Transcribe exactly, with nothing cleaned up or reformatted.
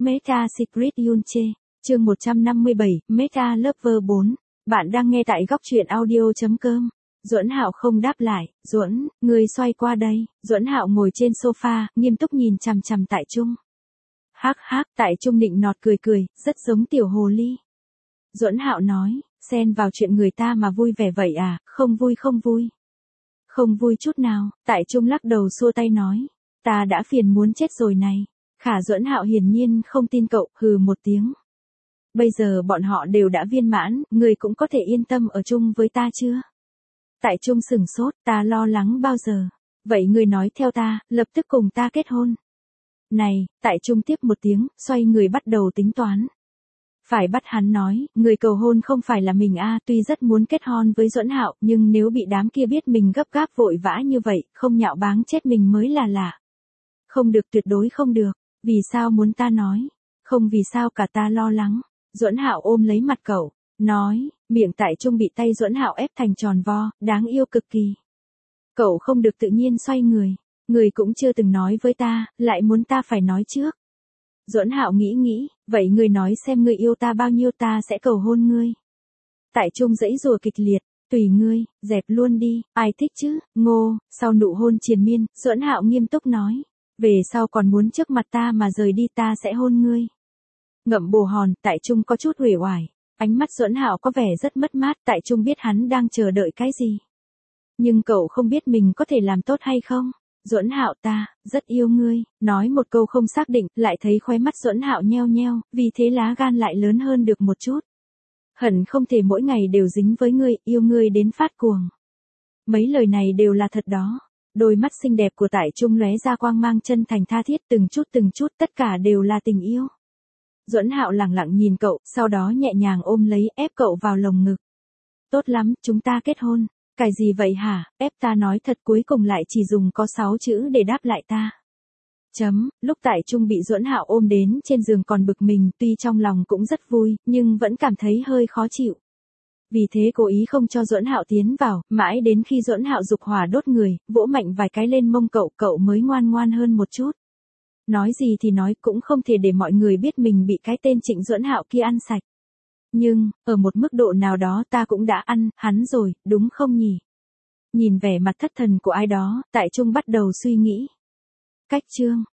Meta Secret Yunche, chương một trăm năm mươi bảy, Meta Lover bốn. Bạn đang nghe tại góc truyện audio chấm com. Duẫn Hạo không đáp lại. Duẫn, người xoay qua đây. Duẫn Hạo ngồi trên sofa, nghiêm túc nhìn chằm chằm Tại Trung. Hắc hắc, Tại Trung nịnh nọt cười cười, rất giống tiểu hồ ly. Duẫn Hạo nói, xen vào chuyện người ta mà vui vẻ vậy à, không vui không vui. Không vui chút nào. Tại Trung lắc đầu xua tay nói, ta đã phiền muốn chết rồi này. Khả Duẫn Hạo hiển nhiên không tin cậu, hừ một tiếng. Bây giờ bọn họ đều đã viên mãn, người cũng có thể yên tâm ở chung với ta chưa? Tại Trung sừng sốt, ta lo lắng bao giờ? Vậy người nói theo ta, lập tức cùng ta kết hôn. Này, Tại Trung tiếp một tiếng, xoay người bắt đầu tính toán. Phải bắt hắn nói, người cầu hôn không phải là mình a, tuy rất muốn kết hôn với Duẫn Hạo, nhưng nếu bị đám kia biết mình gấp gáp vội vã như vậy, không nhạo báng chết mình mới là lạ. Không được, tuyệt đối không được. Vì sao muốn ta nói? Không vì sao cả, ta lo lắng. Duẫn Hạo ôm lấy mặt cậu, nói, miệng Tại Trung bị tay Duẫn Hạo ép thành tròn vo, đáng yêu cực kỳ. Cậu không được tự nhiên xoay người, người cũng chưa từng nói với ta, lại muốn ta phải nói trước. Duẫn Hạo nghĩ nghĩ, vậy người nói xem người yêu ta bao nhiêu ta sẽ cầu hôn ngươi. Tại Trung giãy giụa kịch liệt, tùy ngươi, dẹp luôn đi, ai thích chứ, ngô. Sau nụ hôn triền miên, Duẫn Hạo nghiêm túc nói, về sau còn muốn trước mặt ta mà rời đi ta sẽ hôn ngươi. Ngậm bồ hòn, Tại Trung có chút uể oải, ánh mắt Duẫn Hạo có vẻ rất mất mát. Tại Trung biết hắn đang chờ đợi cái gì, nhưng cậu không biết mình có thể làm tốt hay không. Duẫn Hạo, ta rất yêu ngươi, nói một câu không xác định, lại thấy khóe mắt Duẫn Hạo nheo nheo, vì thế lá gan lại lớn hơn được một chút. Hận không thể mỗi ngày đều dính với ngươi, yêu ngươi đến phát cuồng. Mấy lời này đều là thật đó. Đôi mắt xinh đẹp của Tại Trung lóe ra quang mang chân thành tha thiết, từng chút từng chút, tất cả đều là tình yêu. Duẫn Hạo lẳng lặng nhìn cậu, sau đó nhẹ nhàng ôm lấy, ép cậu vào lồng ngực. Tốt lắm, chúng ta kết hôn. Cái gì vậy hả? Ép ta nói thật, cuối cùng lại chỉ dùng có sáu chữ để đáp lại ta. Chấm, lúc Tại Trung bị Duẫn Hạo ôm đến trên giường còn bực mình, tuy trong lòng cũng rất vui, nhưng vẫn cảm thấy hơi khó chịu. Vì thế cố ý không cho Duẫn Hạo tiến vào, mãi đến khi Duẫn Hạo dục hỏa đốt người, vỗ mạnh vài cái lên mông cậu, cậu mới ngoan ngoan hơn một chút. Nói gì thì nói, cũng không thể để mọi người biết mình bị cái tên Trịnh Duẫn Hạo kia ăn sạch. Nhưng, ở một mức độ nào đó ta cũng đã ăn hắn rồi, đúng không nhỉ? Nhìn vẻ mặt thất thần của ai đó, Tại Trung bắt đầu suy nghĩ. Cách chương